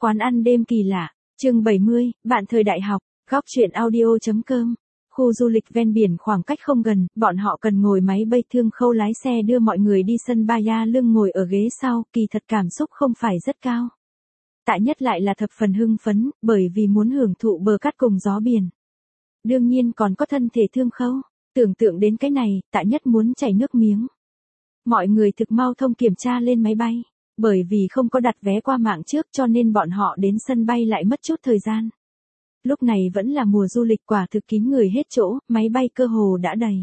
Quán ăn đêm kỳ lạ, chương 70, bạn thời đại học, góc chuyện audio.com. Khu du lịch ven biển khoảng cách không gần, bọn họ cần ngồi máy bay. Thương Khâu lái xe đưa mọi người đi sân bay, lưng ngồi ở ghế sau, kỳ thật cảm xúc không phải rất cao. Tạ Nhất lại là thập phần hưng phấn, bởi vì muốn hưởng thụ bờ cát cùng gió biển. Đương nhiên còn có thân thể Thương Khâu, tưởng tượng đến cái này, Tạ Nhất muốn chảy nước miếng. Mọi người thực mau thông kiểm tra lên máy bay. Bởi vì không có đặt vé qua mạng trước cho nên bọn họ đến sân bay lại mất chút thời gian. Lúc này vẫn là mùa du lịch, quả thực kín người hết chỗ, máy bay cơ hồ đã đầy.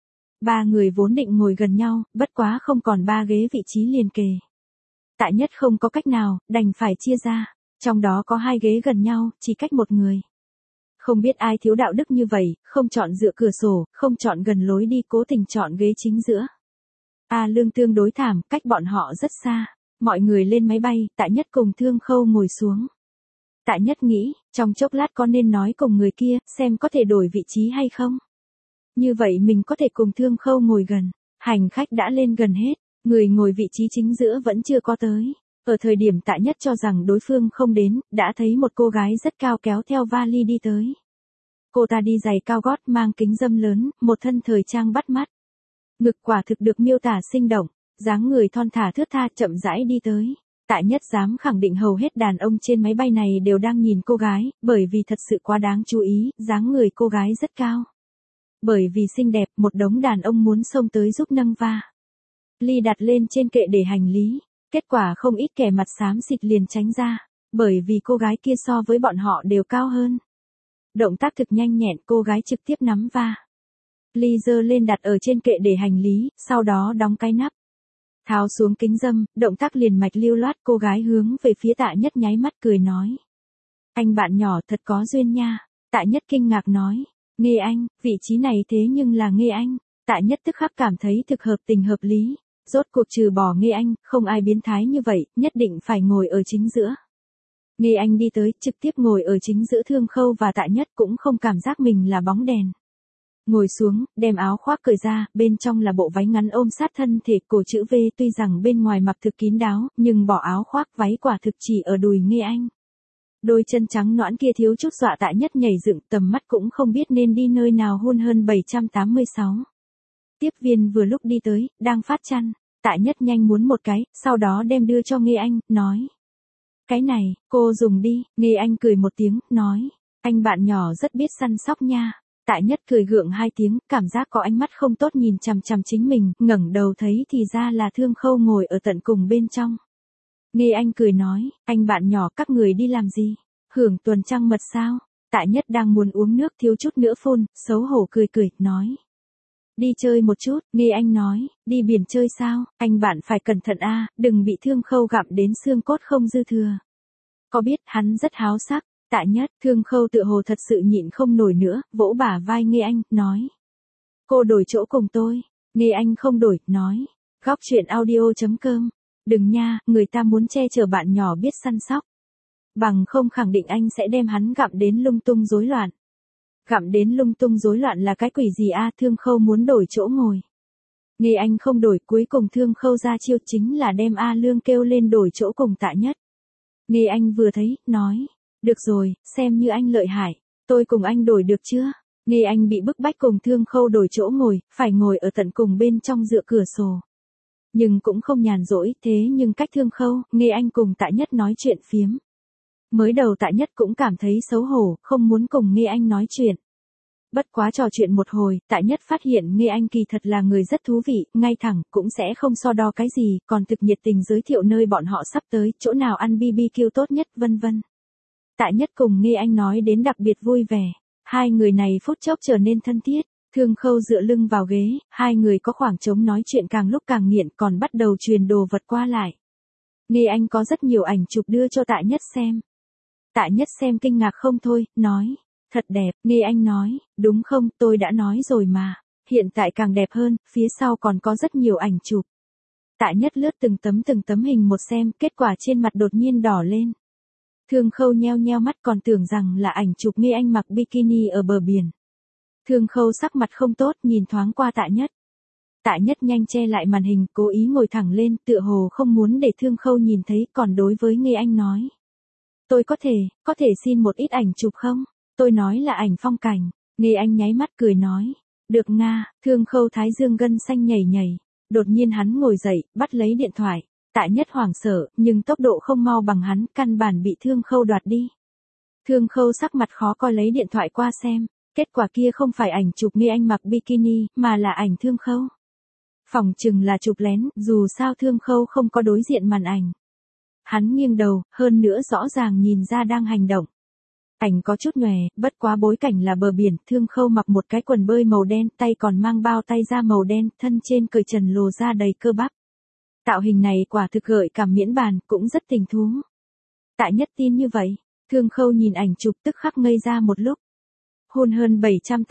3 người vốn định ngồi gần nhau, bất quá không còn 3 ghế vị trí liền kề. Tạ Nhất không có cách nào, đành phải chia ra. Trong đó có 2 ghế gần nhau, chỉ cách một người. Không biết ai thiếu đạo đức như vậy, không chọn dựa cửa sổ, không chọn gần lối đi, cố tình chọn ghế chính giữa. Lương tương đối thảm, cách bọn họ rất xa. Mọi người lên máy bay, Tạ Nhất cùng Thương Khâu ngồi xuống. Tạ Nhất nghĩ, trong chốc lát có nên nói cùng người kia, xem có thể đổi vị trí hay không. Như vậy mình có thể cùng Thương Khâu ngồi gần. Hành khách đã lên gần hết, người ngồi vị trí chính giữa vẫn chưa có tới. Ở thời điểm Tạ Nhất cho rằng đối phương không đến, đã thấy một cô gái rất cao kéo theo vali đi tới. Cô ta đi giày cao gót, mang kính râm lớn, một thân thời trang bắt mắt. Ngực quả thực được miêu tả sinh động. Dáng người thon thả thướt tha chậm rãi đi tới. Tạ Nhất dám khẳng định hầu hết đàn ông trên máy bay này đều đang nhìn cô gái, bởi vì thật sự quá đáng chú ý, dáng người cô gái rất cao. Bởi vì xinh đẹp, một đống đàn ông muốn xông tới giúp nâng ly đặt lên trên kệ để hành lý. Kết quả không ít kẻ mặt xám xịt liền tránh ra, bởi vì cô gái kia so với bọn họ đều cao hơn. Động tác thực nhanh nhẹn, cô gái trực tiếp nắm ly giơ lên đặt ở trên kệ để hành lý, sau đó đóng cái nắp. Tháo xuống kính râm, động tác liền mạch lưu loát, cô gái hướng về phía Tạ Nhất nháy mắt cười nói. Anh bạn nhỏ thật có duyên nha. Tạ Nhất kinh ngạc nói. Nghê Anh, vị trí này thế nhưng là Nghê Anh. Tạ Nhất tức khắc cảm thấy thực hợp tình hợp lý. Rốt cuộc trừ bỏ Nghê Anh, không ai biến thái như vậy, nhất định phải ngồi ở chính giữa. Nghê Anh đi tới, trực tiếp ngồi ở chính giữa. Thương Khâu và Tạ Nhất cũng không cảm giác mình là bóng đèn. Ngồi xuống, đem áo khoác cởi ra, bên trong là bộ váy ngắn ôm sát thân thể, cổ chữ V, tuy rằng bên ngoài mặc thực kín đáo, nhưng bỏ áo khoác váy quả thực chỉ ở đùi Nghê Anh. Đôi chân trắng nõn kia thiếu chút dọa Tạ Nhất nhảy dựng, tầm mắt cũng không biết nên đi nơi nào. Hun hơn 786. Tiếp viên vừa lúc đi tới, đang phát chăn. Tạ Nhất nhanh muốn một cái, sau đó đem đưa cho Nghê Anh, nói. Cái này, cô dùng đi. Nghê Anh cười một tiếng, nói. Anh bạn nhỏ rất biết săn sóc nha. Tạ Nhất cười gượng 2 tiếng, cảm giác có ánh mắt không tốt nhìn chằm chằm chính mình, ngẩng đầu thấy thì ra là Thương Khâu ngồi ở tận cùng bên trong. Nghê Anh cười nói, anh bạn nhỏ các người đi làm gì? Hưởng tuần trăng mật sao? Tạ Nhất đang muốn uống nước thiếu chút nữa phun, xấu hổ cười, nói. Đi chơi một chút. Nghê Anh nói, đi biển chơi sao? Anh bạn phải cẩn thận đừng bị Thương Khâu gặm đến xương cốt không dư thừa. Có biết hắn rất háo sắc. Tạ Nhất, Thương Khâu tựa hồ thật sự nhịn không nổi nữa, vỗ bả vai Nghê Anh, nói. Cô đổi chỗ cùng tôi. Nghê Anh không đổi, nói. Góc chuyện audio.com. Đừng nha, người ta muốn che chở bạn nhỏ biết săn sóc. Bằng không khẳng định anh sẽ đem hắn gặm đến lung tung rối loạn. Gặm đến lung tung rối loạn là cái quỷ gì Thương Khâu muốn đổi chỗ ngồi. Nghê Anh không đổi, cuối cùng Thương Khâu ra chiêu chính là đem Lương kêu lên đổi chỗ cùng Tạ Nhất. Nghê Anh vừa thấy, nói. Được rồi, xem như anh lợi hại, tôi cùng anh đổi được chưa? Nghê Anh bị bức bách cùng Thương Khâu đổi chỗ ngồi, phải ngồi ở tận cùng bên trong dựa cửa sổ. Nhưng cũng không nhàn rỗi, thế nhưng cách Thương Khâu, Nghê Anh cùng Tạ Nhất nói chuyện phiếm. Mới đầu Tạ Nhất cũng cảm thấy xấu hổ, không muốn cùng Nghê Anh nói chuyện. Bất quá trò chuyện một hồi, Tạ Nhất phát hiện Nghê Anh kỳ thật là người rất thú vị, ngay thẳng, cũng sẽ không so đo cái gì, còn thực nhiệt tình giới thiệu nơi bọn họ sắp tới, chỗ nào ăn BBQ tốt nhất, vân vân. Tạ Nhất cùng Nghê Anh nói đến đặc biệt vui vẻ. 2 người này phút chốc trở nên thân thiết. Thương Khâu dựa lưng vào ghế, 2 người có khoảng trống nói chuyện càng lúc càng nghiện, còn bắt đầu truyền đồ vật qua lại. Nghê Anh có rất nhiều ảnh chụp đưa cho Tạ Nhất xem. Tạ Nhất xem kinh ngạc không thôi, nói. Thật đẹp. Nghê Anh nói, đúng không, tôi đã nói rồi mà. Hiện tại càng đẹp hơn, phía sau còn có rất nhiều ảnh chụp. Tạ Nhất lướt từng tấm hình một xem, kết quả trên mặt đột nhiên đỏ lên. Thương Khâu nheo nheo mắt, còn tưởng rằng là ảnh chụp Nghê Anh mặc bikini ở bờ biển. Thương Khâu sắc mặt không tốt, nhìn thoáng qua Tạ Nhất. Tạ Nhất nhanh che lại màn hình, cố ý ngồi thẳng lên, tựa hồ không muốn để Thương Khâu nhìn thấy, còn đối với Nghê Anh nói. Tôi có thể xin một ít ảnh chụp không? Tôi nói là ảnh phong cảnh. Nghe Anh nháy mắt cười nói. Được Nga, Thương Khâu thái dương gân xanh nhảy nhảy. Đột nhiên hắn ngồi dậy, bắt lấy điện thoại. Tạ Nhất hoảng sợ, nhưng tốc độ không mau bằng hắn, căn bản bị Thương Khâu đoạt đi. Thương Khâu sắc mặt khó coi lấy điện thoại qua xem. Kết quả kia không phải ảnh chụp Nghe Anh mặc bikini, mà là ảnh Thương Khâu. Phỏng chừng là chụp lén, dù sao Thương Khâu không có đối diện màn ảnh. Hắn nghiêng đầu, hơn nữa rõ ràng nhìn ra đang hành động. Ảnh có chút nhòe, bất quá bối cảnh là bờ biển, Thương Khâu mặc một cái quần bơi màu đen, tay còn mang bao tay da màu đen, thân trên cởi trần lồ ra đầy cơ bắp. Tạo hình này quả thực gợi cảm miễn bàn, cũng rất tình thú. Tạ Nhất tin như vậy, Thương Khâu nhìn ảnh chụp tức khắc ngây ra một lúc. Hôn hơn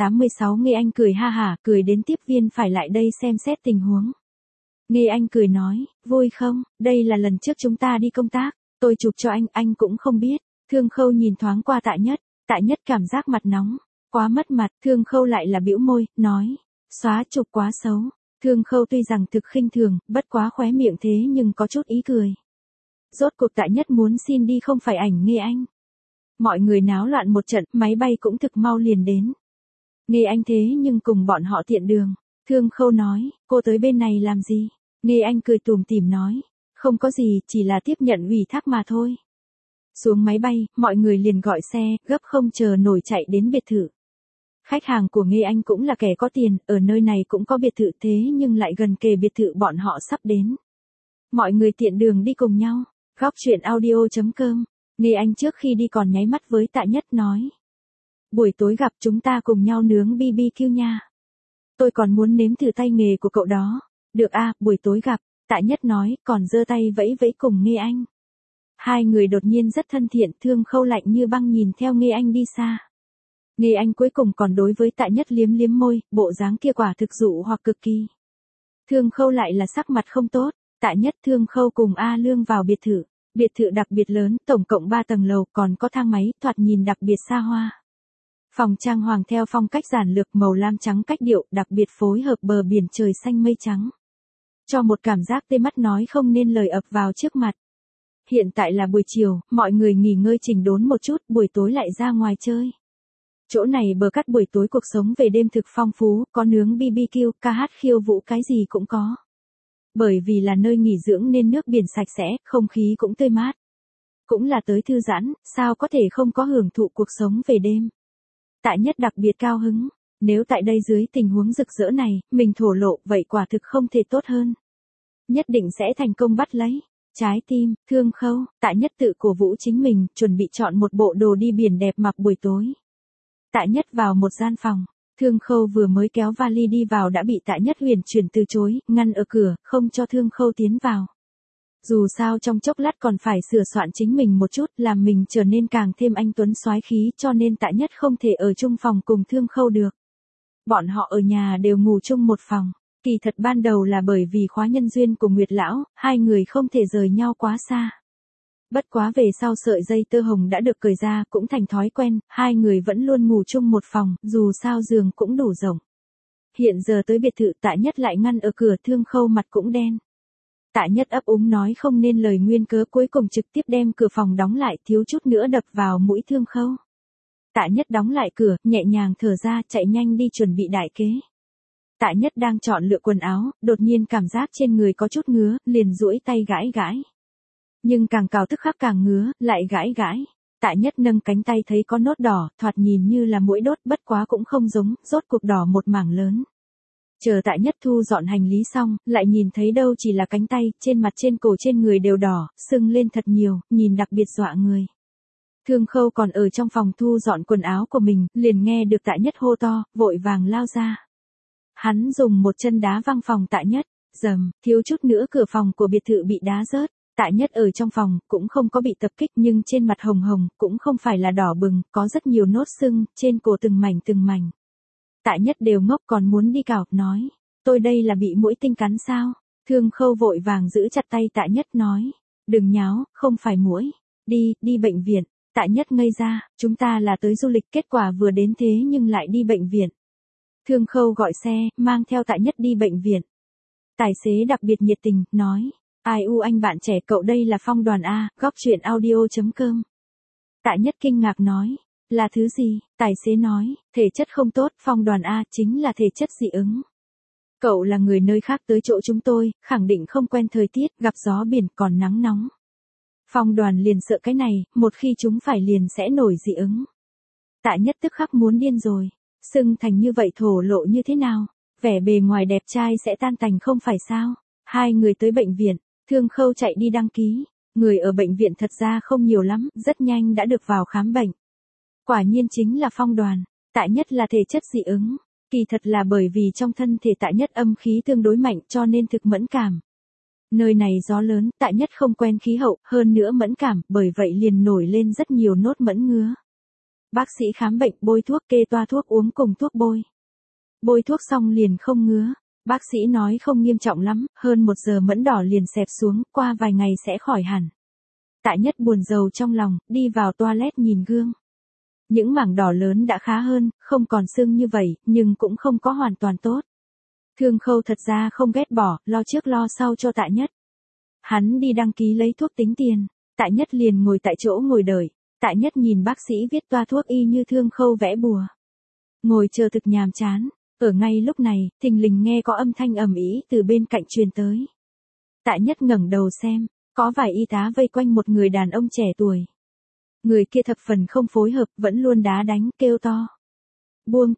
786 Nghe Anh cười ha hả, cười đến tiếp viên phải lại đây xem xét tình huống. Nghe Anh cười nói, vui không, đây là lần trước chúng ta đi công tác, tôi chụp cho anh cũng không biết. Thương Khâu nhìn thoáng qua Tạ Nhất cảm giác mặt nóng, quá mất mặt, Thương Khâu lại là bĩu môi, nói, xóa chụp quá xấu. Thương Khâu tuy rằng thực khinh thường, bất quá khóe miệng thế nhưng có chút ý cười. Rốt cuộc Tạ Nhất muốn xin đi không phải ảnh Nghe Anh. Mọi người náo loạn một trận, máy bay cũng thực mau liền đến. Nghe Anh thế nhưng cùng bọn họ tiện đường. Thương Khâu nói, cô tới bên này làm gì? Nghe Anh cười tủm tỉm nói, không có gì, chỉ là tiếp nhận ủy thác mà thôi. Xuống máy bay, mọi người liền gọi xe, gấp không chờ nổi chạy đến biệt thự. Khách hàng của Nghe Anh cũng là kẻ có tiền, ở nơi này cũng có biệt thự thế nhưng lại gần kề biệt thự bọn họ sắp đến. Mọi người tiện đường đi cùng nhau. Góc truyện audio.com. Nghe Anh trước khi đi còn nháy mắt với Tạ Nhất nói. Buổi tối gặp chúng ta cùng nhau nướng BBQ nha. Tôi còn muốn nếm thử tay nghề của cậu đó. Được a, buổi tối gặp, Tạ Nhất nói, còn giơ tay vẫy vẫy cùng Nghe Anh. Hai người đột nhiên rất thân thiện, Thương Khâu lạnh như băng nhìn theo Nghe Anh đi xa. Nghe Anh cuối cùng còn đối với Tạ Nhất liếm liếm môi, bộ dáng kia quả thực dụ hoặc cực kỳ. Thương Khâu lại là sắc mặt không tốt, Tạ Nhất Thương Khâu cùng A Lương vào biệt thự. Biệt thự đặc biệt lớn, tổng cộng 3 tầng lầu, còn có thang máy, thoạt nhìn đặc biệt xa hoa. Phòng trang hoàng theo phong cách giản lược màu lam trắng cách điệu, đặc biệt phối hợp bờ biển trời xanh mây trắng. Cho một cảm giác tê mắt nói không nên lời ập vào trước mặt. Hiện tại là buổi chiều, mọi người nghỉ ngơi chỉnh đốn một chút, buổi tối lại ra ngoài chơi. Chỗ này bờ cắt buổi tối cuộc sống về đêm thực phong phú, có nướng BBQ, ca hát khiêu vũ cái gì cũng có. Bởi vì là nơi nghỉ dưỡng nên nước biển sạch sẽ, không khí cũng tươi mát. Cũng là tới thư giãn, sao có thể không có hưởng thụ cuộc sống về đêm. Tạ Nhất đặc biệt cao hứng, nếu tại đây dưới tình huống rực rỡ này, mình thổ lộ, vậy quả thực không thể tốt hơn. Nhất định sẽ thành công bắt lấy. Trái tim, Thương Khâu, Tạ Nhất tự cổ vũ chính mình, chuẩn bị chọn một bộ đồ đi biển đẹp mặc buổi tối. Tạ Nhất vào một gian phòng. Thương Khâu vừa mới kéo vali đi vào đã bị Tạ Nhất huyền chuyển từ chối, ngăn ở cửa, không cho Thương Khâu tiến vào. Dù sao trong chốc lát còn phải sửa soạn chính mình một chút, làm mình trở nên càng thêm anh tuấn soái khí, cho nên Tạ Nhất không thể ở chung phòng cùng Thương Khâu được. Bọn họ ở nhà đều ngủ chung một phòng. Kỳ thật ban đầu là bởi vì khóa nhân duyên của Nguyệt Lão, hai người không thể rời nhau quá xa. Bất quá về sau sợi dây tơ hồng đã được cởi ra, cũng thành thói quen, hai người vẫn luôn ngủ chung một phòng, dù sao giường cũng đủ rộng. Hiện giờ tới biệt thự Tạ Nhất lại ngăn ở cửa, Thương Khâu mặt cũng đen. Tạ Nhất ấp úng nói không nên lời nguyên cớ, cuối cùng trực tiếp đem cửa phòng đóng lại, thiếu chút nữa đập vào mũi Thương Khâu. Tạ Nhất đóng lại cửa, nhẹ nhàng thở ra, chạy nhanh đi chuẩn bị đại kế. Tạ Nhất đang chọn lựa quần áo, đột nhiên cảm giác trên người có chút ngứa, liền duỗi tay gãi gãi. Nhưng càng cào tức khắc càng ngứa, lại gãi gãi. Tạ Nhất nâng cánh tay thấy có nốt đỏ, thoạt nhìn như là muỗi đốt, bất quá cũng không giống, rốt cuộc đỏ một mảng lớn. Chờ Tạ Nhất thu dọn hành lý xong, lại nhìn thấy đâu chỉ là cánh tay, trên mặt trên cổ trên người đều đỏ, sưng lên thật nhiều, nhìn đặc biệt dọa người. Thương Khâu còn ở trong phòng thu dọn quần áo của mình, liền nghe được Tạ Nhất hô to, vội vàng lao ra. Hắn dùng một chân đá văng phòng Tạ Nhất, dầm, thiếu chút nữa cửa phòng của biệt thự bị đá rớt. Tạ Nhất ở trong phòng, cũng không có bị tập kích nhưng trên mặt hồng hồng, cũng không phải là đỏ bừng, có rất nhiều nốt sưng, trên cổ từng mảnh từng mảnh. Tạ Nhất đều ngốc còn muốn đi cào, nói, tôi đây là bị muỗi tinh cắn sao? Thương Khâu vội vàng giữ chặt tay Tạ Nhất nói, đừng nháo, không phải muỗi, đi bệnh viện. Tạ Nhất ngây ra, chúng ta là tới du lịch, kết quả vừa đến thế nhưng lại đi bệnh viện. Thương Khâu gọi xe, mang theo Tạ Nhất đi bệnh viện. Tài xế đặc biệt nhiệt tình, nói, ai u anh bạn trẻ cậu đây là Phong Đoàn A, góc truyện audio.com. Tạ Nhất kinh ngạc nói. Là thứ gì? Tài xế nói, thể chất không tốt, Phong Đoàn A chính là thể chất dị ứng. Cậu là người nơi khác tới chỗ chúng tôi, khẳng định không quen thời tiết, gặp gió biển còn nắng nóng. Phong Đoàn liền sợ cái này, một khi chúng phải liền sẽ nổi dị ứng. Tạ Nhất tức khắc muốn điên rồi. Sưng thành như vậy thổ lộ như thế nào? Vẻ bề ngoài đẹp trai sẽ tan tành không phải sao? Hai người tới bệnh viện, Thương Khâu chạy đi đăng ký. Người ở bệnh viện thật ra không nhiều lắm, rất nhanh đã được vào khám bệnh. Quả nhiên chính là Phong Đoàn. Tạ Nhất là thể chất dị ứng. Kỳ thật là bởi vì trong thân thể Tạ Nhất âm khí tương đối mạnh cho nên thực mẫn cảm. Nơi này gió lớn, Tạ Nhất không quen khí hậu, hơn nữa mẫn cảm, bởi vậy liền nổi lên rất nhiều nốt mẫn ngứa. Bác sĩ khám bệnh bôi thuốc kê toa thuốc uống cùng thuốc bôi. Bôi thuốc xong liền không ngứa. Bác sĩ nói không nghiêm trọng lắm, hơn 1 giờ mẫn đỏ liền xẹp xuống, qua vài ngày sẽ khỏi hẳn. Tạ Nhất buồn rầu trong lòng, đi vào toilet nhìn gương. Những mảng đỏ lớn đã khá hơn, không còn sưng như vậy, nhưng cũng không có hoàn toàn tốt. Thương Khâu thật ra không ghét bỏ, lo trước lo sau cho Tạ Nhất. Hắn đi đăng ký lấy thuốc tính tiền, Tạ Nhất liền ngồi tại chỗ ngồi đợi. Tạ Nhất nhìn bác sĩ viết toa thuốc y như Thương Khâu vẽ bùa. Ngồi chờ thực nhàm chán, ở ngay lúc này, thình lình nghe có âm thanh ầm ĩ từ bên cạnh truyền tới. Tạ Nhất ngẩng đầu xem, có vài y tá vây quanh một người đàn ông trẻ tuổi. Người kia thập phần không phối hợp, vẫn luôn đá đánh, kêu to. Buông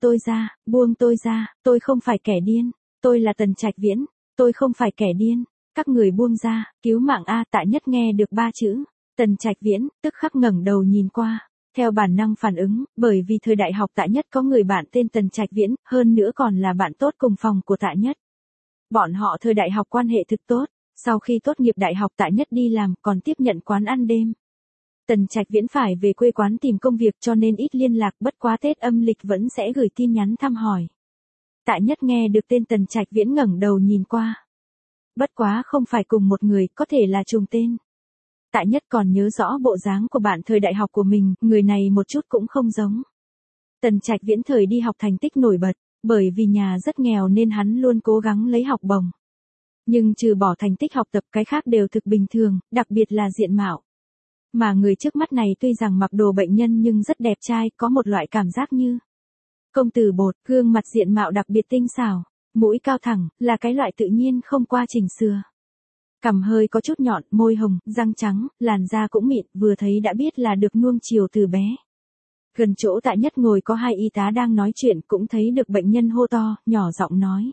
tôi ra, tôi không phải kẻ điên, tôi là Tần Trạch Viễn, tôi không phải kẻ điên, các người buông ra, cứu mạng A. Tạ Nhất nghe được 3 chữ, Tần Trạch Viễn, tức khắc ngẩng đầu nhìn qua, theo bản năng phản ứng, bởi vì thời đại học Tạ Nhất có người bạn tên Tần Trạch Viễn, hơn nữa còn là bạn tốt cùng phòng của Tạ Nhất. Bọn họ thời đại học quan hệ thực tốt, sau khi tốt nghiệp đại học Tạ Nhất đi làm còn tiếp nhận quán ăn đêm. Tần Trạch Viễn phải về quê quán tìm công việc cho nên ít liên lạc, bất quá Tết âm lịch vẫn sẽ gửi tin nhắn thăm hỏi. Tạ Nhất nghe được tên Tần Trạch Viễn ngẩng đầu nhìn qua. Bất quá không phải cùng một người, có thể là trùng tên. Tạ Nhất còn nhớ rõ bộ dáng của bạn thời đại học của mình, người này một chút cũng không giống. Tần Trạch Viễn thời đi học thành tích nổi bật, bởi vì nhà rất nghèo nên hắn luôn cố gắng lấy học bổng. Nhưng trừ bỏ thành tích học tập cái khác đều thực bình thường, đặc biệt là diện mạo. Mà người trước mắt này tuy rằng mặc đồ bệnh nhân nhưng rất đẹp trai, có một loại cảm giác như công tử bột, gương mặt diện mạo đặc biệt tinh xảo, mũi cao thẳng, là cái loại tự nhiên không qua chỉnh sửa. Cằm hơi có chút nhọn, môi hồng, răng trắng, làn da cũng mịn, vừa thấy đã biết là được nuông chiều từ bé. Gần chỗ Tạ Nhất ngồi có 2 y tá đang nói chuyện, cũng thấy được bệnh nhân hô to, nhỏ giọng nói.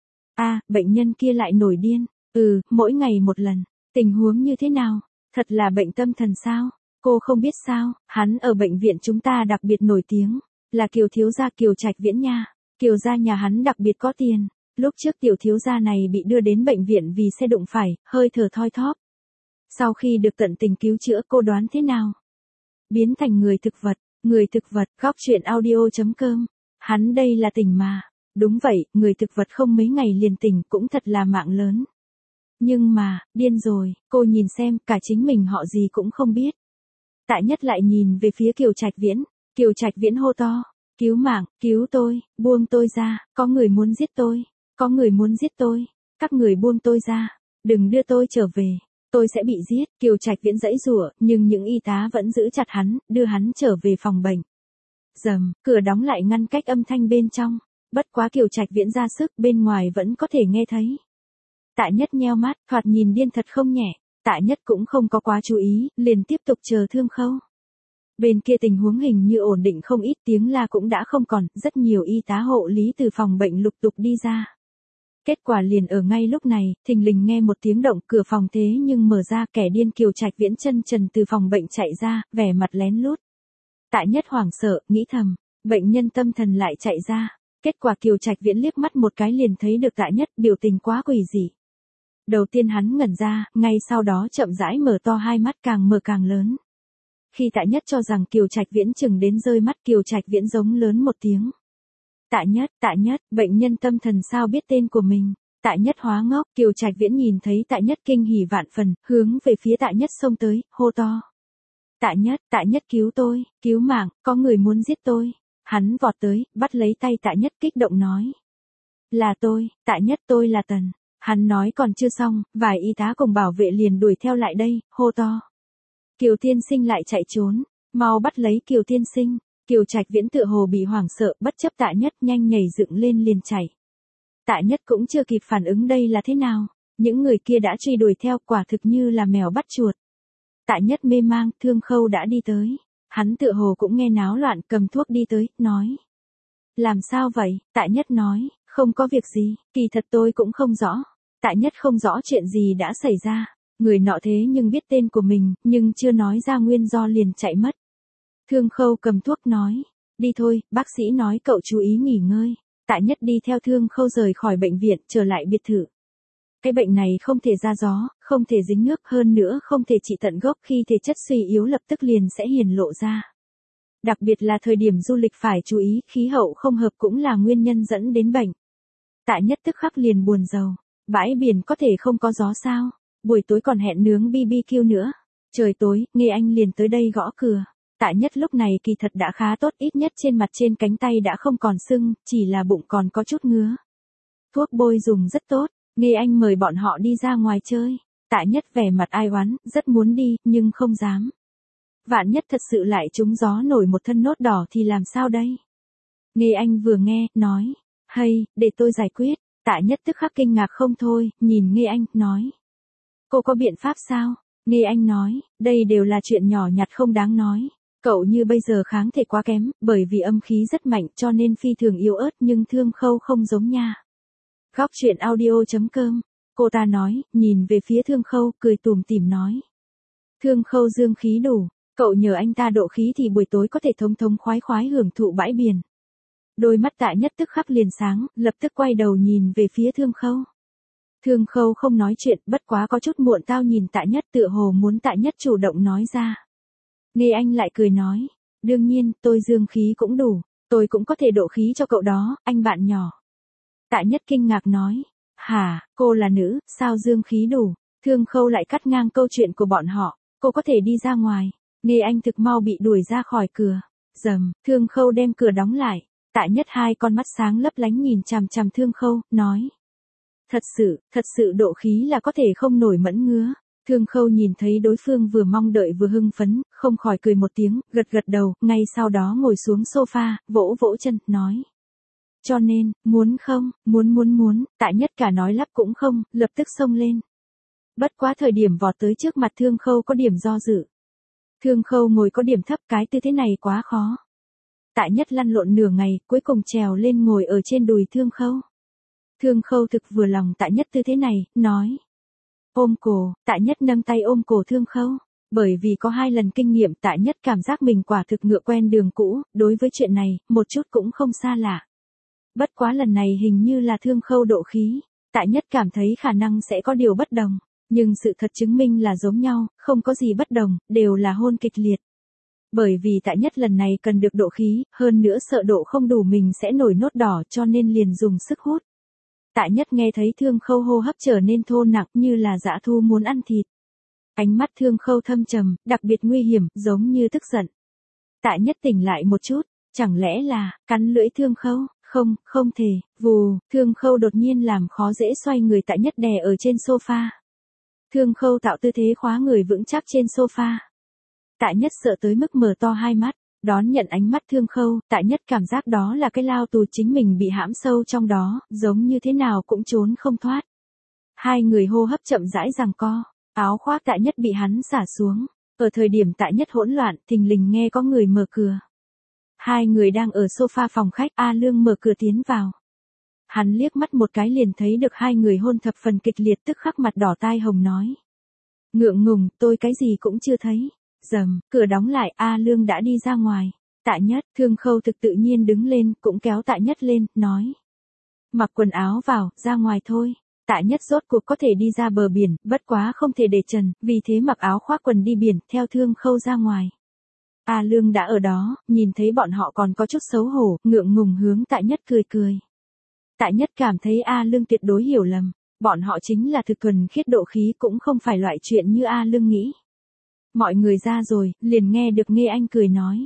Bệnh nhân kia lại nổi điên. Mỗi ngày một lần. Tình huống như thế nào? Thật là bệnh tâm thần sao? Cô không biết sao, hắn ở bệnh viện chúng ta đặc biệt nổi tiếng. Là Kiều thiếu gia Kiều Trạch Viễn nha. Kiều gia nhà hắn đặc biệt có tiền. Lúc trước tiểu thiếu gia này bị đưa đến bệnh viện vì xe đụng phải, hơi thở thoi thóp. Sau khi được tận tình cứu chữa, cô đoán thế nào? Biến thành người thực vật, góc truyện audio.com. Hắn đây là tỉnh mà. Đúng vậy, người thực vật không mấy ngày liền tỉnh cũng thật là mạng lớn. Nhưng mà, điên rồi, cô nhìn xem, cả chính mình họ gì cũng không biết. Tạ Nhất lại nhìn về phía Kiều Trạch Viễn. Kiều Trạch Viễn hô to. Cứu mạng, cứu tôi, buông tôi ra, có người muốn giết tôi. Có người muốn giết tôi, các người buông tôi ra, đừng đưa tôi trở về, tôi sẽ bị giết. Kiều Trạch Viễn giãy giụa, nhưng những y tá vẫn giữ chặt hắn, đưa hắn trở về phòng bệnh. Rầm, cửa đóng lại ngăn cách âm thanh bên trong, bất quá Kiều Trạch Viễn ra sức, bên ngoài vẫn có thể nghe thấy. Tạ Nhất nheo mắt, thoạt nhìn điên thật không nhẹ, Tạ Nhất cũng không có quá chú ý, liền tiếp tục chờ Thương Khâu. Bên kia tình huống hình như ổn định không ít, tiếng la cũng đã không còn, rất nhiều y tá hộ lý từ phòng bệnh lục tục đi ra. Kết quả liền ở ngay lúc này, thình lình nghe một tiếng động, cửa phòng thế nhưng mở ra, kẻ điên Kiều Trạch Viễn chân trần từ phòng bệnh chạy ra, vẻ mặt lén lút. Tạ Nhất hoảng sợ, nghĩ thầm, bệnh nhân tâm thần lại chạy ra. Kết quả Kiều Trạch Viễn liếc mắt một cái liền thấy được Tạ Nhất, biểu tình quá quỷ dị. Đầu tiên hắn ngẩn ra, ngay sau đó chậm rãi mở to hai mắt, càng mở càng lớn. Khi Tạ Nhất cho rằng Kiều Trạch Viễn chừng đến rơi mắt, Kiều Trạch Viễn giống lớn một tiếng. Tạ Nhất, bệnh nhân tâm thần sao biết tên của mình? Tạ Nhất hóa ngốc, Kiều Trạch Viễn nhìn thấy Tạ Nhất kinh hỉ vạn phần, hướng về phía Tạ Nhất xông tới, hô to. Tạ Nhất cứu tôi, cứu mạng, có người muốn giết tôi. Hắn vọt tới, bắt lấy tay Tạ Nhất kích động nói. Là tôi, Tạ Nhất tôi là Tần. Hắn nói còn chưa xong, vài y tá cùng bảo vệ liền đuổi theo lại đây, hô to. Kiều tiên sinh lại chạy trốn, Mau bắt lấy Kiều tiên sinh. Kiều Trạch Viễn tựa hồ bị hoảng sợ, bất chấp Tạ Nhất nhanh nhảy dựng lên liền chạy. Tạ Nhất cũng chưa kịp phản ứng đây là thế nào. Những người kia đã truy đuổi theo, quả thực như là mèo bắt chuột. Tạ Nhất mê mang, Thương Khâu đã đi tới. Hắn tựa hồ cũng nghe náo loạn, cầm thuốc đi tới, nói. Làm sao vậy? Tạ Nhất nói, không có việc gì, kỳ thật tôi cũng không rõ. Tạ Nhất không rõ chuyện gì đã xảy ra. Người nọ thế nhưng biết tên của mình, nhưng chưa nói ra nguyên do liền chạy mất. Thương Khâu cầm thuốc nói, đi thôi, bác sĩ nói cậu chú ý nghỉ ngơi. Tạ Nhất đi theo Thương Khâu rời khỏi bệnh viện, trở lại biệt thự. Cái bệnh này không thể ra gió, không thể dính nước, hơn nữa không thể trị tận gốc, khi thể chất suy yếu lập tức liền sẽ hiển lộ ra. Đặc biệt là thời điểm du lịch phải chú ý, khí hậu không hợp cũng là nguyên nhân dẫn đến bệnh. Tạ Nhất tức khắc liền buồn rầu. Bãi biển có thể không có gió sao? Buổi tối còn hẹn nướng BBQ nữa. Trời tối, Nghe Anh liền tới đây gõ cửa. Tạ Nhất lúc này kỳ thật đã khá tốt, ít nhất trên mặt trên cánh tay đã không còn sưng, chỉ là bụng còn có chút ngứa. Thuốc bôi dùng rất tốt, Nghe Anh mời bọn họ đi ra ngoài chơi. Tạ Nhất vẻ mặt ai oán, rất muốn đi, nhưng không dám. Vạn nhất thật sự lại trúng gió nổi một thân nốt đỏ thì làm sao đây? Nghe Anh vừa nghe, nói. Hay, để tôi giải quyết. Tạ Nhất tức khắc kinh ngạc không thôi, nhìn Nghe Anh, nói. Cô có biện pháp sao? Nghe Anh nói, đây đều là chuyện nhỏ nhặt không đáng nói. Cậu như bây giờ kháng thể quá kém, bởi vì âm khí rất mạnh cho nên phi thường yếu ớt, nhưng Thương Khâu không giống nha. Góc truyện audio.com. Cô ta nói, nhìn về phía Thương Khâu, cười tủm tỉm nói. Thương Khâu dương khí đủ, cậu nhờ anh ta độ khí thì buổi tối có thể thống thống khoái khoái hưởng thụ bãi biển. Đôi mắt Tạ Nhất tức khắc liền sáng, lập tức quay đầu nhìn về phía Thương Khâu. Thương Khâu không nói chuyện, bất quá có chút muộn tao nhìn Tạ Nhất, tựa hồ muốn Tạ Nhất chủ động nói ra. Nghe Anh lại cười nói, đương nhiên, tôi dương khí cũng đủ, tôi cũng có thể độ khí cho cậu đó, anh bạn nhỏ. Tạ Nhất kinh ngạc nói, hả, cô là nữ, sao dương khí đủ? Thương Khâu lại cắt ngang câu chuyện của bọn họ, cô có thể đi ra ngoài. Nghe Anh thực mau bị đuổi ra khỏi cửa. Dầm, Thương Khâu đem cửa đóng lại. Tạ Nhất hai con mắt sáng lấp lánh nhìn chằm chằm Thương Khâu, nói. Thật sự độ khí là có thể không nổi mẫn ngứa. Thương Khâu nhìn thấy đối phương vừa mong đợi vừa hưng phấn, không khỏi cười một tiếng, gật gật đầu, ngay sau đó ngồi xuống sofa, vỗ vỗ chân, nói. Cho nên, muốn không, muốn, Tạ Nhất cả nói lắp cũng không, lập tức xông lên. Bất quá thời điểm vọt tới trước mặt Thương Khâu có điểm do dự. Thương Khâu ngồi có điểm thấp, cái tư thế này quá khó. Tạ Nhất lăn lộn nửa ngày, cuối cùng trèo lên ngồi ở trên đùi Thương Khâu. Thương Khâu thực vừa lòng Tạ Nhất tư thế này, nói. Ôm cổ, Tạ Nhất nâng tay ôm cổ Thương Khâu. Bởi vì có 2 lần kinh nghiệm, Tạ Nhất cảm giác mình quả thực ngựa quen đường cũ, đối với chuyện này, một chút cũng không xa lạ. Bất quá lần này hình như là Thương Khâu độ khí, Tạ Nhất cảm thấy khả năng sẽ có điều bất đồng, nhưng sự thật chứng minh là giống nhau, không có gì bất đồng, đều là hôn kịch liệt. Bởi vì Tạ Nhất lần này cần được độ khí, hơn nữa sợ độ không đủ mình sẽ nổi nốt đỏ cho nên liền dùng sức hút. Tạ Nhất nghe thấy Thương Khâu hô hấp trở nên thô nặng như là dã thu muốn ăn thịt. Ánh mắt Thương Khâu thâm trầm, đặc biệt nguy hiểm, giống như tức giận. Tạ Nhất tỉnh lại một chút, chẳng lẽ là, cắn lưỡi Thương Khâu, không thể, vù, Thương Khâu đột nhiên làm khó dễ xoay người Tạ Nhất đè ở trên sofa. Thương Khâu tạo tư thế khóa người vững chắc trên sofa. Tạ Nhất sợ tới mức mở to hai mắt, đón nhận ánh mắt Thương Khâu, Tạ Nhất cảm giác đó là cái lao tù chính mình bị hãm sâu trong đó, giống như thế nào cũng trốn không thoát. Hai người hô hấp chậm rãi giằng co, áo khoác Tạ Nhất bị hắn xả xuống. Ở thời điểm Tạ Nhất hỗn loạn, thình lình nghe có người mở cửa. Hai người đang ở sofa phòng khách, A Lương mở cửa tiến vào. Hắn liếc mắt một cái liền thấy được hai người hôn thập phần kịch liệt, tức khắc mặt đỏ tai hồng nói. Ngượng ngùng, tôi cái gì cũng chưa thấy. Dầm, cửa đóng lại, A Lương đã đi ra ngoài. Tạ Nhất, Thương Khâu thực tự nhiên đứng lên, cũng kéo Tạ Nhất lên, nói. Mặc quần áo vào, ra ngoài thôi. Tạ Nhất rốt cuộc có thể đi ra bờ biển, bất quá không thể để trần, vì thế mặc áo khoác quần đi biển, theo Thương Khâu ra ngoài. A Lương đã ở đó, nhìn thấy bọn họ còn có chút xấu hổ, ngượng ngùng hướng Tạ Nhất cười cười. Tạ Nhất cảm thấy A Lương tuyệt đối hiểu lầm, bọn họ chính là thực thuần khiết độ khí, cũng không phải loại chuyện như A Lương nghĩ. Mọi người ra rồi, liền nghe được Nghe Anh cười nói.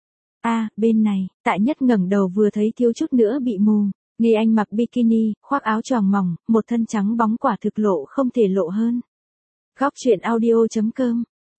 Bên này, Tạ Nhất ngẩng đầu vừa thấy thiếu chút nữa bị mù. Nghe Anh mặc bikini, khoác áo choàng mỏng, một thân trắng bóng quả thực lộ không thể lộ hơn. Góc truyện audio.com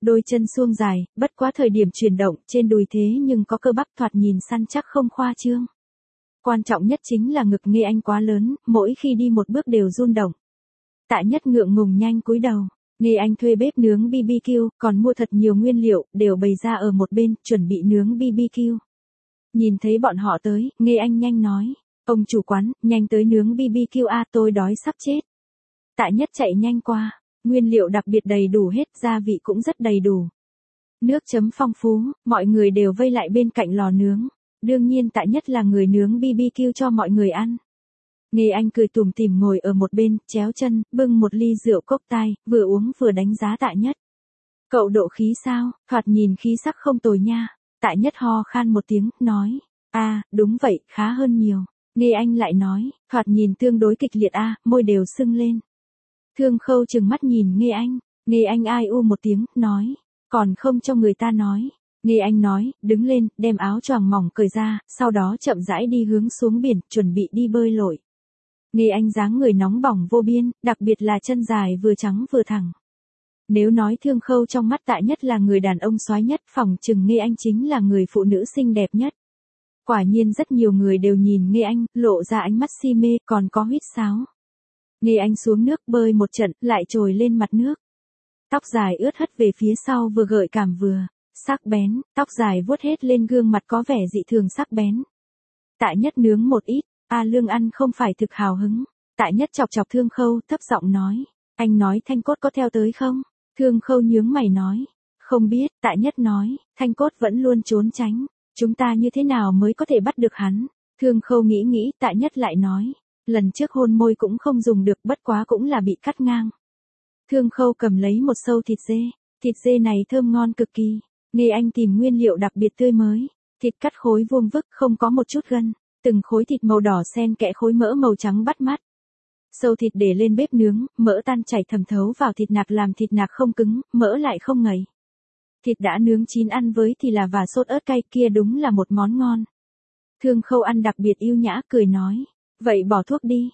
Đôi chân suông dài, bất quá thời điểm chuyển động trên đùi thế nhưng có cơ bắp thoạt nhìn săn chắc không khoa trương. Quan trọng nhất chính là ngực Nghe Anh quá lớn, mỗi khi đi một bước đều run động. Tạ Nhất ngượng ngùng nhanh cúi đầu. Nghe Anh thuê bếp nướng BBQ, còn mua thật nhiều nguyên liệu, đều bày ra ở một bên, chuẩn bị nướng BBQ. Nhìn thấy bọn họ tới, Nghe Anh nhanh nói. Ông chủ quán, nhanh tới nướng BBQ a, tôi đói sắp chết. Tạ Nhất chạy nhanh qua. Nguyên liệu đặc biệt đầy đủ hết, gia vị cũng rất đầy đủ. Nước chấm phong phú, mọi người đều vây lại bên cạnh lò nướng. Đương nhiên Tạ Nhất là người nướng BBQ cho mọi người ăn. Nghe Anh cười tủm tỉm ngồi ở một bên, chéo chân, bưng một ly rượu cốc tai, vừa uống vừa đánh giá Tạ Nhất. Cậu độ khí sao, thoạt nhìn khí sắc không tồi nha. Tạ Nhất ho khan một tiếng, nói. Đúng vậy, khá hơn nhiều. Nghe Anh lại nói, thoạt nhìn tương đối kịch liệt môi đều sưng lên. Thương Khâu trừng mắt nhìn Nghe Anh. Nghe Anh ai u một tiếng, nói. Còn không cho người ta nói. Nghe Anh nói, đứng lên, đem áo choàng mỏng cởi ra, sau đó chậm rãi đi hướng xuống biển, chuẩn bị đi bơi lội. Nghe Anh dáng người nóng bỏng vô biên, đặc biệt là chân dài vừa trắng vừa thẳng. Nếu nói Thương Khâu trong mắt Tạ Nhất là người đàn ông soái nhất, phỏng chừng Nghe Anh chính là người phụ nữ xinh đẹp nhất. Quả nhiên rất nhiều người đều nhìn Nghe Anh, lộ ra ánh mắt si mê, còn có huýt sáo. Nghe Anh xuống nước bơi một trận, lại trồi lên mặt nước. Tóc dài ướt hất về phía sau vừa gợi cảm vừa sắc bén, tóc dài vuốt hết lên gương mặt có vẻ dị thường sắc bén. Tạ Nhất nướng một ít, Lương ăn không phải thực hào hứng. Tạ Nhất chọc chọc Thương Khâu, thấp giọng nói. Anh nói Thanh Cốt có theo tới không? Thương Khâu nhướng mày nói. Không biết, Tạ Nhất nói, Thanh Cốt vẫn luôn trốn tránh. Chúng ta như thế nào mới có thể bắt được hắn? Thương Khâu nghĩ, Tạ Nhất lại nói. Lần trước hôn môi cũng không dùng được, bất quá cũng là bị cắt ngang. Thương Khâu cầm lấy một sâu thịt dê này thơm ngon cực kỳ. Nghe Anh tìm nguyên liệu đặc biệt tươi mới. Thịt cắt khối vuông vức, không có một chút gân. Từng khối thịt màu đỏ xen kẽ khối mỡ màu trắng bắt mắt. Sâu thịt để lên bếp nướng, mỡ tan chảy thẩm thấu vào thịt nạc làm thịt nạc không cứng, mỡ lại không ngấy. Thịt đã nướng chín ăn với thì là và sốt ớt cay, kia đúng là một món ngon. Thương Khâu ăn đặc biệt yêu nhã, cười nói. Vậy bỏ thuốc đi,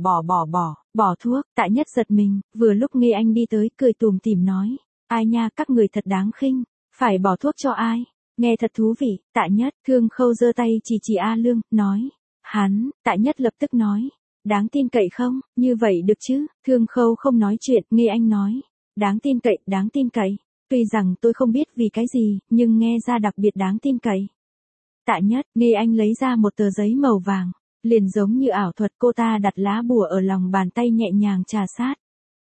bỏ thuốc. Tạ Nhất giật mình, vừa lúc Nghe Anh đi tới, cười tủm tỉm nói. Ai nha, các người thật đáng khinh, phải bỏ thuốc cho ai? Nghe thật thú vị. Tạ Nhất. Thương Khâu giơ tay chỉ Lương, nói. Hắn. Tạ Nhất lập tức nói. Đáng tin cậy không? Như vậy được chứ? Thương Khâu không nói chuyện, Nghe Anh nói. Đáng tin cậy. Tuy rằng tôi không biết vì cái gì, nhưng nghe ra đặc biệt đáng tin cậy. Tạ Nhất. Nghe Anh lấy ra một tờ giấy màu vàng. Liền giống như ảo thuật, cô ta đặt lá bùa ở lòng bàn tay nhẹ nhàng trà sát.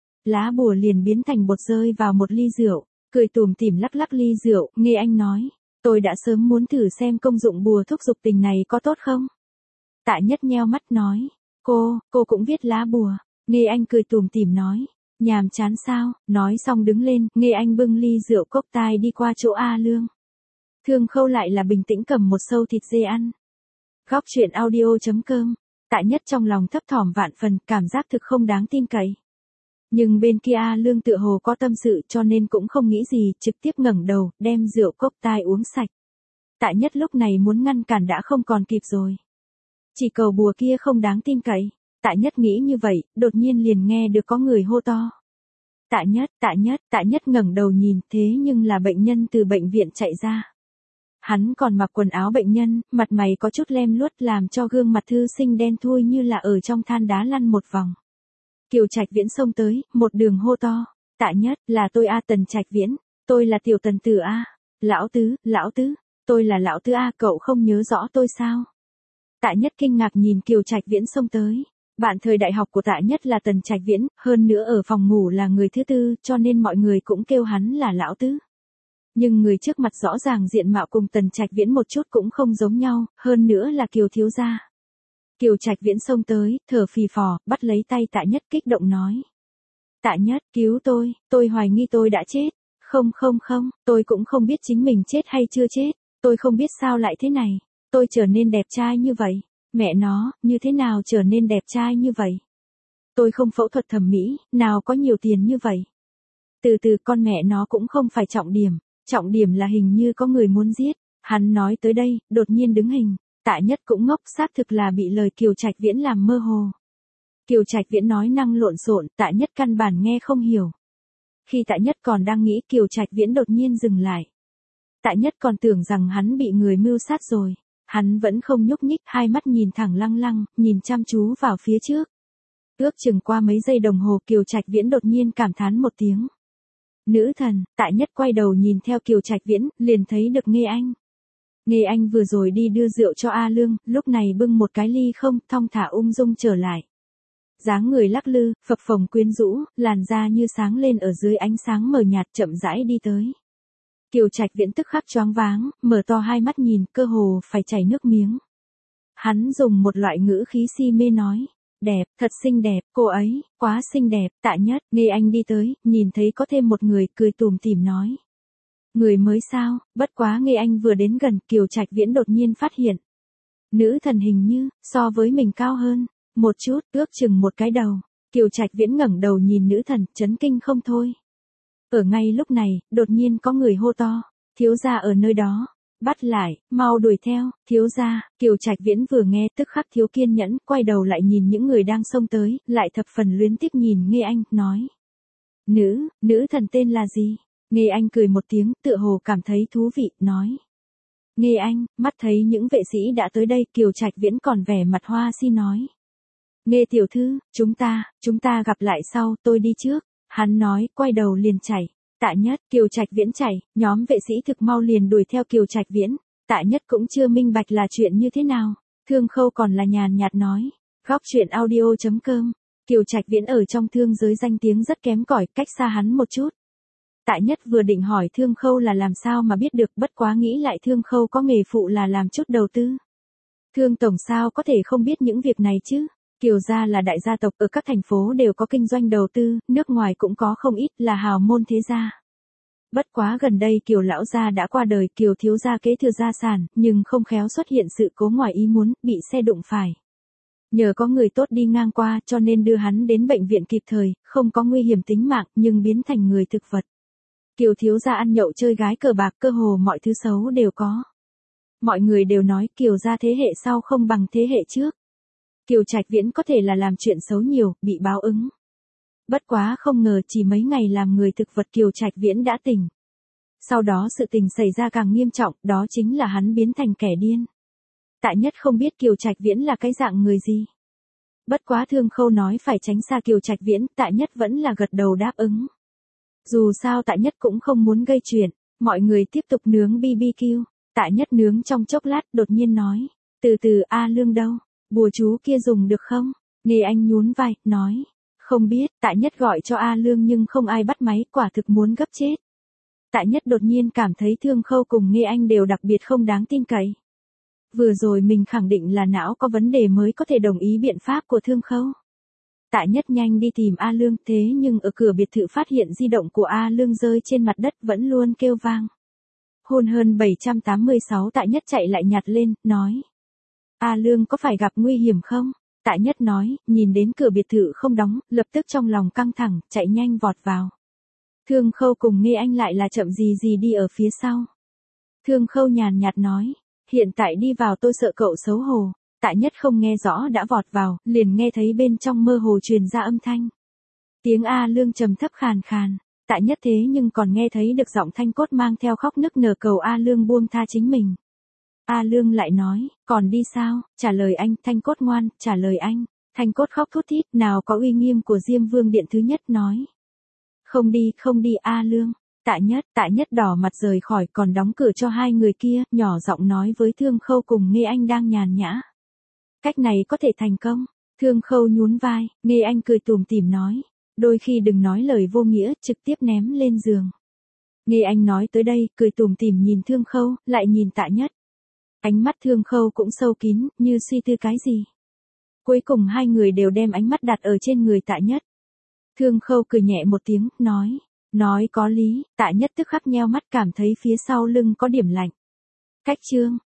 Lá bùa liền biến thành bột rơi vào một ly rượu, cười tủm tỉm lắc lắc ly rượu. Nghe Anh nói. Tôi đã sớm muốn thử xem công dụng bùa thúc dục tình này có tốt không? Tạ Nhất nheo mắt nói. Cô cũng viết lá bùa. Nghe Anh cười tủm tỉm nói. Nhàm chán sao? Nói xong đứng lên, Nghe Anh bưng ly rượu cốc tai đi qua chỗ Lương. Thương Khâu lại là bình tĩnh cầm một sâu thịt dê ăn. Góc truyện audio.com. Tạ Nhất trong lòng thấp thỏm vạn phần, cảm giác thực không đáng tin cậy. Nhưng bên kia Lương tựa hồ có tâm sự cho nên cũng không nghĩ gì, trực tiếp ngẩng đầu, đem rượu cốc tai uống sạch. Tạ Nhất lúc này muốn ngăn cản đã không còn kịp rồi. Chỉ cầu bùa kia không đáng tin cậy. Tạ Nhất nghĩ như vậy, đột nhiên liền nghe được có người hô to. Tạ Nhất ngẩng đầu nhìn, thế nhưng là bệnh nhân từ bệnh viện chạy ra. Hắn còn mặc quần áo bệnh nhân, mặt mày có chút lem luốt làm cho gương mặt thư sinh đen thui như là ở trong than đá lăn một vòng. Kiều Trạch Viễn xông tới, một đường hô to. Tạ Nhất, là tôi Tần Trạch Viễn, tôi là tiểu Tần tử Lão tứ, tôi là lão tứ cậu không nhớ rõ tôi sao? Tạ Nhất kinh ngạc nhìn Kiều Trạch Viễn xông tới. Bạn thời đại học của Tạ Nhất là Tần Trạch Viễn, hơn nữa ở phòng ngủ là người thứ tư, cho nên mọi người cũng kêu hắn là lão tứ. Nhưng người trước mặt rõ ràng diện mạo cùng Tần Trạch Viễn một chút cũng không giống nhau, hơn nữa là Kiều thiếu gia. Kiều Trạch Viễn xông tới, thở phì phò, bắt lấy tay Tạ Nhất kích động nói. Tạ Nhất, cứu tôi hoài nghi tôi đã chết. Không, tôi cũng không biết chính mình chết hay chưa chết, tôi không biết sao lại thế này. Tôi trở nên đẹp trai như vậy. Mẹ nó, như thế nào trở nên đẹp trai như vậy? Tôi không phẫu thuật thẩm mỹ, nào có nhiều tiền như vậy. Từ từ, con mẹ nó cũng không phải trọng điểm là hình như có người muốn giết. Hắn nói tới đây, đột nhiên đứng hình. Tạ Nhất cũng ngốc, xác thực là bị lời Kiều Trạch Viễn làm mơ hồ. Kiều Trạch Viễn nói năng lộn xộn, Tạ Nhất căn bản nghe không hiểu. Khi Tạ Nhất còn đang nghĩ Kiều Trạch Viễn đột nhiên dừng lại. Tạ Nhất còn tưởng rằng hắn bị người mưu sát rồi. Hắn vẫn không nhúc nhích, hai mắt nhìn thẳng lăng lăng, nhìn chăm chú vào phía trước. Ước chừng qua mấy giây đồng hồ Kiều Trạch Viễn đột nhiên cảm thán một tiếng. Nữ thần, Tạ Nhất quay đầu nhìn theo Kiều Trạch Viễn, liền thấy được Nghê Anh. Nghê Anh vừa rồi đi đưa rượu cho A Lương, lúc này bưng một cái ly không, thong thả ung dung trở lại. Dáng người lắc lư, phập phồng quyến rũ, làn da như sáng lên ở dưới ánh sáng mờ nhạt chậm rãi đi tới. Kiều Trạch Viễn tức khắc choáng váng, mở to hai mắt nhìn, cơ hồ phải chảy nước miếng. Hắn dùng một loại ngữ khí si mê nói. Đẹp, thật xinh đẹp, cô ấy, quá xinh đẹp. Tạ Nhất, Nghê Anh đi tới, nhìn thấy có thêm một người, cười tủm tỉm nói. Người mới sao? Bất quá Nghê Anh vừa đến gần, Kiều Trạch Viễn đột nhiên phát hiện. Nữ thần hình như, so với mình cao hơn. Một chút, ước chừng một cái đầu. Kiều Trạch Viễn ngẩng đầu nhìn nữ thần, chấn kinh không thôi. Ở ngay lúc này, đột nhiên có người hô to. Thiếu gia ở nơi đó. Bắt lại, mau đuổi theo, thiếu gia. Kiều Trạch Viễn vừa nghe tức khắc thiếu kiên nhẫn, quay đầu lại nhìn những người đang xông tới, lại thập phần luyến tiếc nhìn Nghê Anh, nói. Nữ thần tên là gì? Nghê Anh cười một tiếng, tựa hồ cảm thấy thú vị, nói. Nghê Anh, mắt thấy những vệ sĩ đã tới đây, Kiều Trạch Viễn còn vẻ mặt hoa si nói. Nghê tiểu thư, chúng ta gặp lại sau, tôi đi trước. Hắn nói, quay đầu liền chạy. Tạ Nhất, Kiều Trạch Viễn chạy, nhóm vệ sĩ thực mau liền đuổi theo Kiều Trạch Viễn. Tạ Nhất cũng chưa minh bạch là chuyện như thế nào. Thương Khâu còn là nhàn nhạt nói. Góc chuyện audio.com. Kiều Trạch Viễn ở trong thương giới danh tiếng rất kém cỏi, cách xa hắn một chút. Tạ Nhất vừa định hỏi Thương Khâu là làm sao mà biết được, bất quá nghĩ lại Thương Khâu có nghề phụ là làm chút đầu tư. Thương tổng sao có thể không biết những việc này chứ? Kiều gia là đại gia tộc, ở các thành phố đều có kinh doanh đầu tư, nước ngoài cũng có không ít, là hào môn thế gia. Bất quá gần đây Kiều lão gia đã qua đời, Kiều thiếu gia kế thừa gia sản, nhưng không khéo xuất hiện sự cố ngoài ý muốn, bị xe đụng phải. Nhờ có người tốt đi ngang qua cho nên đưa hắn đến bệnh viện kịp thời, không có nguy hiểm tính mạng, nhưng biến thành người thực vật. Kiều thiếu gia ăn nhậu chơi gái cờ bạc, cơ hồ mọi thứ xấu đều có. Mọi người đều nói Kiều gia thế hệ sau không bằng thế hệ trước. Kiều Trạch Viễn có thể là làm chuyện xấu nhiều, bị báo ứng. Bất quá không ngờ chỉ mấy ngày làm người thực vật Kiều Trạch Viễn đã tỉnh. Sau đó sự tình xảy ra càng nghiêm trọng, đó chính là hắn biến thành kẻ điên. Tạ Nhất không biết Kiều Trạch Viễn là cái dạng người gì. Bất quá Thương Khâu nói phải tránh xa Kiều Trạch Viễn, Tạ Nhất vẫn là gật đầu đáp ứng. Dù sao Tạ Nhất cũng không muốn gây chuyện, mọi người tiếp tục nướng BBQ. Tạ Nhất nướng trong chốc lát đột nhiên nói. Từ từ, A Lương đâu? Bùa chú kia dùng được không? Nghê Anh nhún vai, nói. Không biết, Tạ Nhất gọi cho A Lương nhưng không ai bắt máy, quả thực muốn gấp chết. Tạ Nhất đột nhiên cảm thấy Thương Khâu cùng Nghê Anh đều đặc biệt không đáng tin cậy. Vừa rồi mình khẳng định là não có vấn đề mới có thể đồng ý biện pháp của Thương Khâu. Tạ Nhất nhanh đi tìm A Lương, thế nhưng ở cửa biệt thự phát hiện di động của A Lương rơi trên mặt đất vẫn luôn kêu vang. Hôn hơn 786 Tạ Nhất chạy lại nhặt lên, nói. A Lương có phải gặp nguy hiểm không? Tạ Nhất nói, nhìn đến cửa biệt thự không đóng, lập tức trong lòng căng thẳng, chạy nhanh vọt vào. Thương Khâu cùng Nghê Anh lại là chậm gì gì đi ở phía sau. Thương Khâu nhàn nhạt nói, hiện tại đi vào tôi sợ cậu xấu hổ. Tạ Nhất không nghe rõ đã vọt vào, liền nghe thấy bên trong mơ hồ truyền ra âm thanh. Tiếng A Lương trầm thấp khàn khàn. Tạ Nhất thế nhưng còn nghe thấy được giọng Thanh Cốt mang theo khóc nức nở cầu A Lương buông tha chính mình. A Lương lại nói, còn đi sao? Trả lời anh, Thanh Cốt ngoan, trả lời anh. Thanh Cốt khóc thút thít, nào có uy nghiêm của Diêm Vương Điện thứ nhất nói. Không đi A Lương. Tạ Nhất đỏ mặt rời khỏi, còn đóng cửa cho hai người kia, nhỏ giọng nói với Thương Khâu cùng Nghê Anh đang nhàn nhã. Cách này có thể thành công. Thương Khâu nhún vai, Nghê Anh cười tủm tỉm nói. Đôi khi đừng nói lời vô nghĩa, trực tiếp ném lên giường. Nghê Anh nói tới đây, cười tủm tỉm nhìn Thương Khâu, lại nhìn Tạ Nhất. Ánh mắt Thương Khâu cũng sâu kín, như suy tư cái gì. Cuối cùng hai người đều đem ánh mắt đặt ở trên người Tạ Nhất. Thương Khâu cười nhẹ một tiếng, nói có lý. Tạ Nhất tức khắc nheo mắt cảm thấy phía sau lưng có điểm lạnh. Cách chương.